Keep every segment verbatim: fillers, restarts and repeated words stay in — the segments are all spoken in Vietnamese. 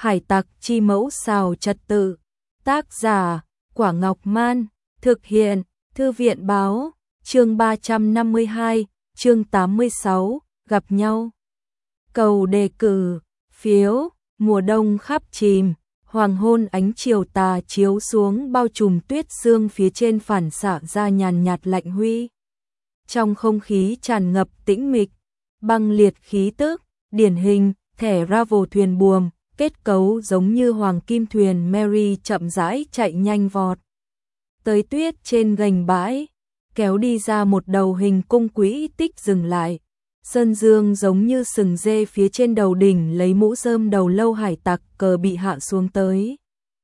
Hải tặc chi mẫu xào trật tự. Tác giả, Quả Ngọc Man. Thực hiện, Thư viện báo. Chương ba trăm năm mươi hai, chương tám mươi sáu, gặp nhau. Cầu đề cử, phiếu, mùa đông khắp chìm, hoàng hôn ánh chiều tà chiếu xuống bao trùm tuyết sương phía trên phản xạ ra nhàn nhạt lạnh huy. Trong không khí tràn ngập tĩnh mịch, băng liệt khí tức, điển hình, thẻ Ravel thuyền buồm, kết cấu giống như hoàng kim thuyền Mary chậm rãi chạy nhanh vọt. Tới tuyết trên gành bãi, kéo đi ra một đầu hình cung quỹ tích dừng lại. Sơn dương giống như sừng dê phía trên đầu đỉnh lấy mũ rơm đầu lâu hải tặc cờ bị hạ xuống tới.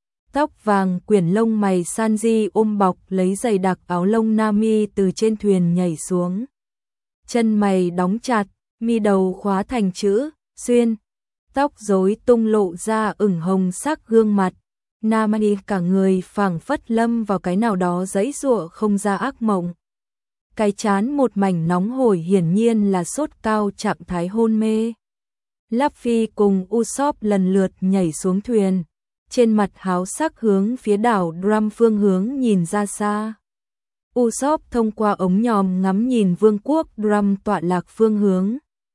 Tóc vàng quyển lông mày Sanji ôm bọc lấy giày đặc áo lông Nami từ trên thuyền nhảy xuống. Chân mày đóng chặt, mi đầu khóa thành chữ, xuyên. Tóc rối tung lộ ra ửng hồng sắc gương mặt. Nami cả người phảng phất lâm vào cái nào đó giãy giụa không ra ác mộng. Cái chán một mảnh nóng hổi hiển nhiên là sốt cao trạng thái hôn mê. Luffy cùng Usopp lần lượt nhảy xuống thuyền, trên mặt háo sắc hướng phía đảo Drum phương hướng nhìn ra xa. Usopp thông qua ống nhòm ngắm nhìn vương quốc Drum tọa lạc phương hướng.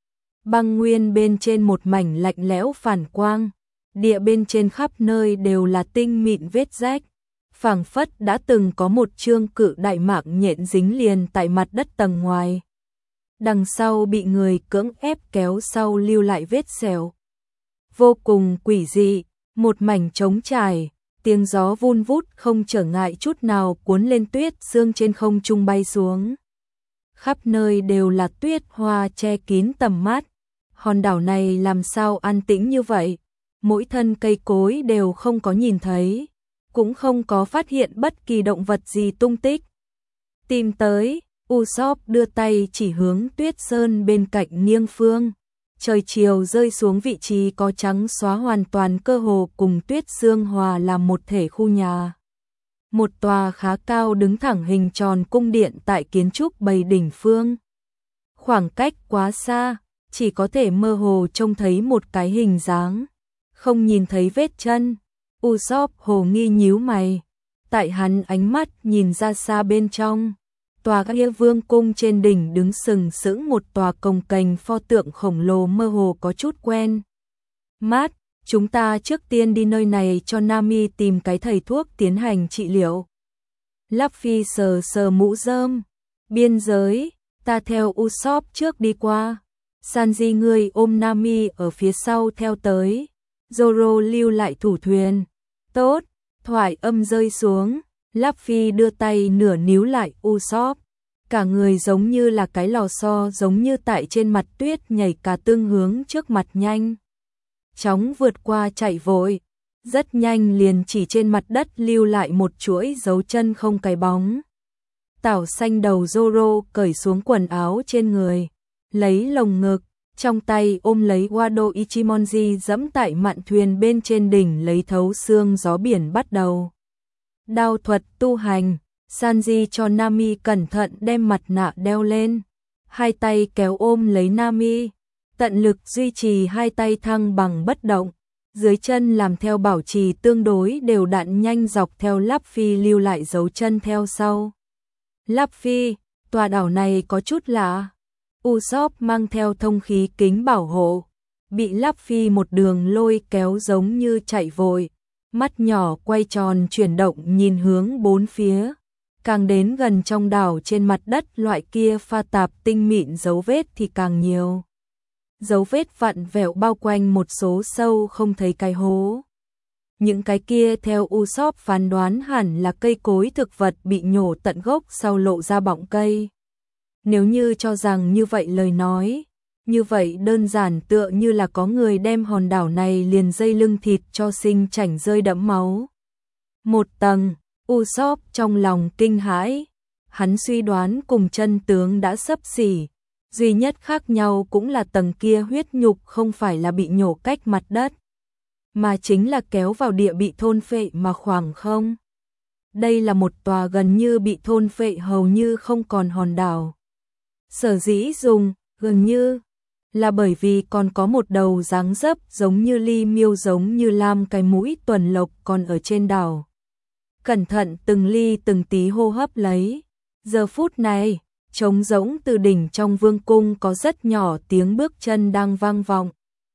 Băng nguyên bên trên một mảnh lạnh lẽo phản quang, địa bên trên khắp nơi đều là tinh mịn vết rách. Phảng phất đã từng có một chương cự đại mạng nhện dính liền tại mặt đất tầng ngoài. Đằng sau bị người cưỡng ép kéo sau lưu lại vết sẹo. Vô cùng quỷ dị, một mảnh trống trải, tiếng gió vun vút không trở ngại chút nào cuốn lên tuyết sương trên không trung bay xuống. Khắp nơi đều là tuyết hoa che kín tầm mắt. Hòn đảo này làm sao an tĩnh như vậy? Mỗi thân cây cối đều không có nhìn thấy, cũng không có phát hiện bất kỳ động vật gì tung tích. Tìm tới, Usopp đưa tay chỉ hướng tuyết sơn bên cạnh Niêng Phương. Trời chiều rơi xuống vị trí có trắng xóa hoàn toàn cơ hồ cùng tuyết sương hòa làm một thể khu nhà. Một tòa khá cao đứng thẳng hình tròn cung điện tại kiến trúc bầy đỉnh phương. Khoảng cách quá xa, chỉ có thể mơ hồ trông thấy một cái hình dáng, không nhìn thấy vết chân. Usopp hồ nghi nhíu mày, tại hắn ánh mắt nhìn ra xa bên trong, tòa kia vương cung trên đỉnh đứng sừng sững một tòa cồng kềnh pho tượng khổng lồ mơ hồ có chút quen. Mát, chúng ta trước tiên đi nơi này cho Nami tìm cái thầy thuốc tiến hành trị liệu. Luffy sờ sờ mũ rơm, biên giới, ta theo Usopp trước đi qua. Sanji ngươi ôm Nami ở phía sau theo tới. Zoro lưu lại thủ thuyền. Tốt, thoại âm rơi xuống, Luffy đưa tay nửa níu lại Usopp. Cả người giống như là cái lò xo giống như tại trên mặt tuyết nhảy cả tương hướng trước mặt nhanh. Chóng vượt qua chạy vội, rất nhanh liền chỉ trên mặt đất lưu lại một chuỗi dấu chân không cái bóng. Tảo xanh đầu Zoro cởi xuống quần áo trên người, lấy lồng ngực. Trong tay ôm lấy Wado Ichimonji dẫm tại mạn thuyền bên trên đỉnh lấy thấu xương gió biển bắt đầu. Đao thuật tu hành, Sanji cho Nami cẩn thận đem mặt nạ đeo lên. Hai tay kéo ôm lấy Nami, tận lực duy trì hai tay thăng bằng bất động. Dưới chân làm theo bảo trì tương đối đều đặn nhanh dọc theo Luffy lưu lại dấu chân theo sau. Luffy, tòa đảo này có chút lạ. Usopp mang theo thông khí kính bảo hộ, bị Luffy một đường lôi kéo giống như chạy vội, mắt nhỏ quay tròn chuyển động nhìn hướng bốn phía, càng đến gần trong đảo trên mặt đất loại kia pha tạp tinh mịn dấu vết thì càng nhiều. Dấu vết vặn vẹo bao quanh một số sâu không thấy cái hố. Những cái kia theo Usopp phán đoán hẳn là cây cối thực vật bị nhổ tận gốc sau lộ ra bọng cây. Nếu như cho rằng như vậy lời nói, như vậy đơn giản tựa như là có người đem hòn đảo này liền dây lưng thịt cho sinh chảnh rơi đẫm máu. Một tầng, Usopp trong lòng kinh hãi, hắn suy đoán cùng chân tướng đã xấp xỉ, duy nhất khác nhau cũng là tầng kia huyết nhục không phải là bị nhổ cách mặt đất, mà chính là kéo vào địa bị thôn phệ mà khoảng không. Đây là một tòa gần như bị thôn phệ hầu như không còn hòn đảo. Sở dĩ dùng gần như là bởi vì còn có một đầu dáng dấp giống như ly miêu giống như lam cái mũi tuần lộc còn ở trên đảo. Cẩn thận từng ly từng tí hô hấp lấy. Giờ phút này, trống rỗng từ đỉnh trong vương cung có rất nhỏ tiếng bước chân đang vang vọng.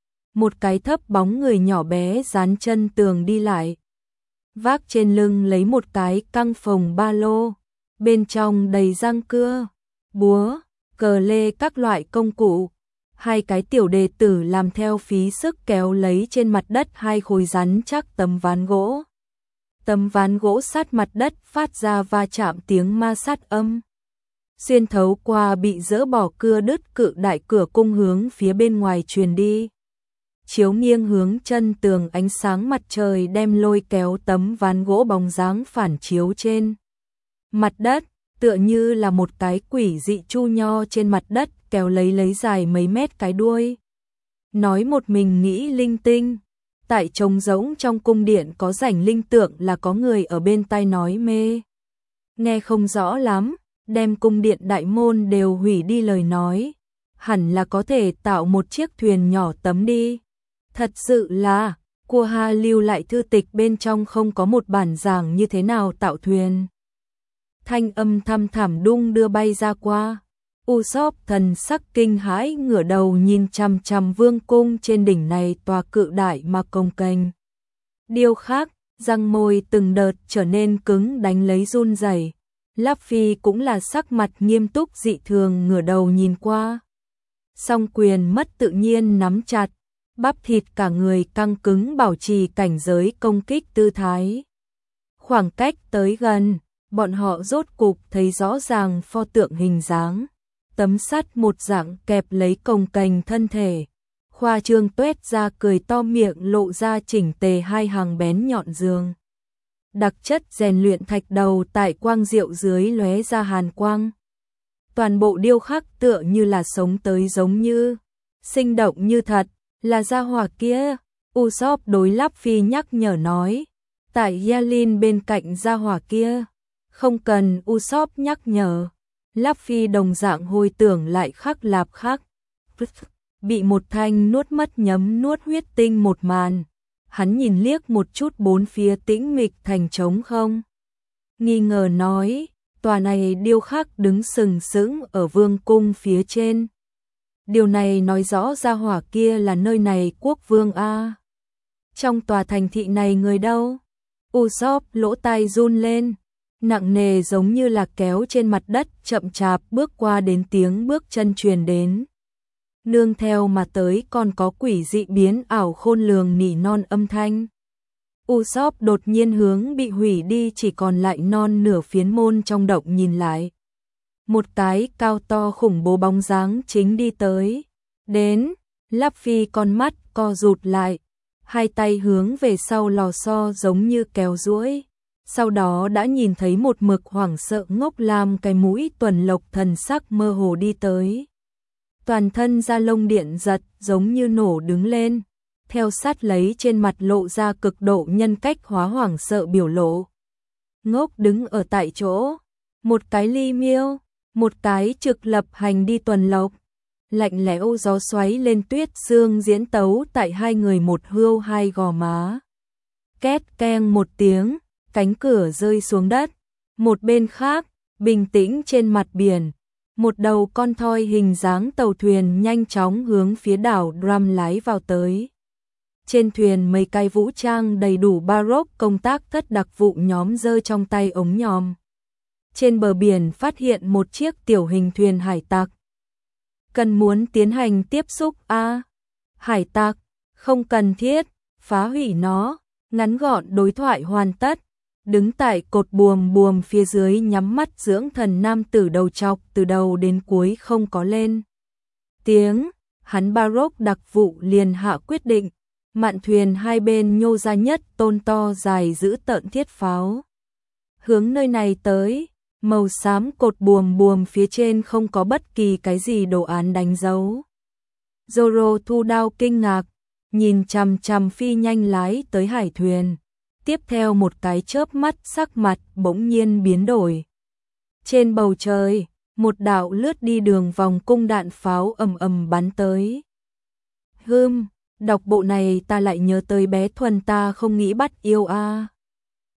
Một cái thấp bóng người nhỏ bé dán chân tường đi lại. Vác trên lưng lấy một cái căng phồng ba lô, bên trong đầy răng cưa, búa, cờ lê các loại công cụ. Hai cái tiểu đệ tử làm theo phí sức kéo lấy trên mặt đất hai khối rắn chắc tấm ván gỗ. Tấm ván gỗ sát mặt đất phát ra va chạm tiếng ma sát âm. Xuyên thấu qua bị dỡ bỏ cưa đứt cự đại cửa cung hướng phía bên ngoài truyền đi. Chiếu nghiêng hướng chân tường, ánh sáng mặt trời đem lôi kéo tấm ván gỗ bóng dáng phản chiếu trên mặt đất, tựa như là một cái quỷ dị chu nho trên mặt đất kéo lấy lấy dài mấy mét cái đuôi. Nói một mình nghĩ linh tinh. Tại trống rỗng trong cung điện có rảnh linh tượng là có người ở bên tai nói mê. Nghe không rõ lắm, đem cung điện đại môn đều hủy đi lời nói. Hẳn là có thể tạo một chiếc thuyền nhỏ tấm đi. Thật sự là, Cua Ha lưu lại thư tịch bên trong không có một bản giảng như thế nào tạo thuyền. Thanh âm thăm thẳm đung đưa bay ra qua. Usopp thần sắc kinh hãi ngửa đầu nhìn chằm chằm vương cung trên đỉnh này tòa cự đại mà cồng kềnh. Điêu khắc, răng môi từng đợt trở nên cứng đánh lấy run rẩy. Luffy cũng là sắc mặt nghiêm túc dị thường ngửa đầu nhìn qua. Song quyền mất tự nhiên nắm chặt, bắp thịt cả người căng cứng bảo trì cảnh giới công kích tư thái. Khoảng cách tới gần, bọn họ rốt cục thấy rõ ràng pho tượng hình dáng. Tấm sắt một dạng kẹp lấy cồng kềnh thân thể. Khoa trương tuét ra cười to miệng lộ ra chỉnh tề hai hàng bén nhọn dương. Đặc chất rèn luyện thạch đầu tại quang diệu dưới lóe ra hàn quang. Toàn bộ điêu khắc tựa như là sống tới giống như, sinh động như thật, là gia hỏa kia. Usopp đối Luffy nhắc nhở nói. Tại Yalin bên cạnh gia hỏa kia. Không cần Usopp nhắc nhở. Luffy đồng dạng hồi tưởng lại khắc lạp khắc. Bị một thanh nuốt mất nhấm nuốt huyết tinh một màn. Hắn nhìn liếc một chút bốn phía tĩnh mịch thành trống không. Nghi ngờ nói, tòa này điêu khắc đứng sừng sững ở vương cung phía trên. Điều này nói rõ ra hỏa kia là nơi này quốc vương A. Trong tòa thành thị này người đâu? Usopp lỗ tai run lên. Nặng nề giống như là kéo trên mặt đất chậm chạp bước qua đến tiếng bước chân truyền đến. Nương theo mà tới còn có quỷ dị biến ảo khôn lường nỉ non âm thanh. Usopp đột nhiên hướng bị hủy đi chỉ còn lại non nửa phiến môn trong động nhìn lại. Một cái cao to khủng bố bóng dáng chính đi tới. Đến, Luffy con mắt co rụt lại. Hai tay hướng về sau lò xo giống như kéo duỗi. Sau đó đã nhìn thấy một mực hoảng sợ ngốc lam cái mũi tuần lộc thần sắc mơ hồ đi tới. Toàn thân da lông điện giật giống như nổ đứng lên. Theo sát lấy trên mặt lộ ra cực độ nhân cách hóa hoảng sợ biểu lộ. Ngốc đứng ở tại chỗ. Một cái ly miêu, một cái trực lập hành đi tuần lộc. Lạnh lẽo gió xoáy lên tuyết sương diễn tấu tại hai người một hươu hai gò má. Két keng một tiếng, cánh cửa rơi xuống đất. Một bên khác, bình tĩnh trên mặt biển. Một đầu con thoi hình dáng tàu thuyền nhanh chóng hướng phía đảo Drum lái vào tới. Trên thuyền mấy cái vũ trang đầy đủ Baroque công tác thất đặc vụ nhóm giơ trong tay ống nhòm. Trên bờ biển phát hiện một chiếc tiểu hình thuyền hải tặc. Cần muốn tiến hành tiếp xúc a à, hải tặc, không cần thiết, phá hủy nó, ngắn gọn đối thoại hoàn tất. Đứng tại cột buồm buồm phía dưới nhắm mắt dưỡng thần nam tử đầu trọc từ đầu đến cuối không có lên tiếng, hắn Baroque đặc vụ liền hạ quyết định, mạn thuyền hai bên nhô ra nhất tôn to dài giữ tợn thiết pháo. Hướng nơi này tới, màu xám cột buồm buồm phía trên không có bất kỳ cái gì đồ án đánh dấu. Zoro thu đao kinh ngạc, nhìn chằm chằm phi nhanh lái tới hải thuyền. Tiếp theo một cái chớp mắt sắc mặt bỗng nhiên biến đổi. Trên bầu trời, một đạo lướt đi đường vòng cung đạn pháo ầm ầm bắn tới. Hưm, đọc bộ này ta lại nhớ tới bé Thuần ta không nghĩ bắt yêu a.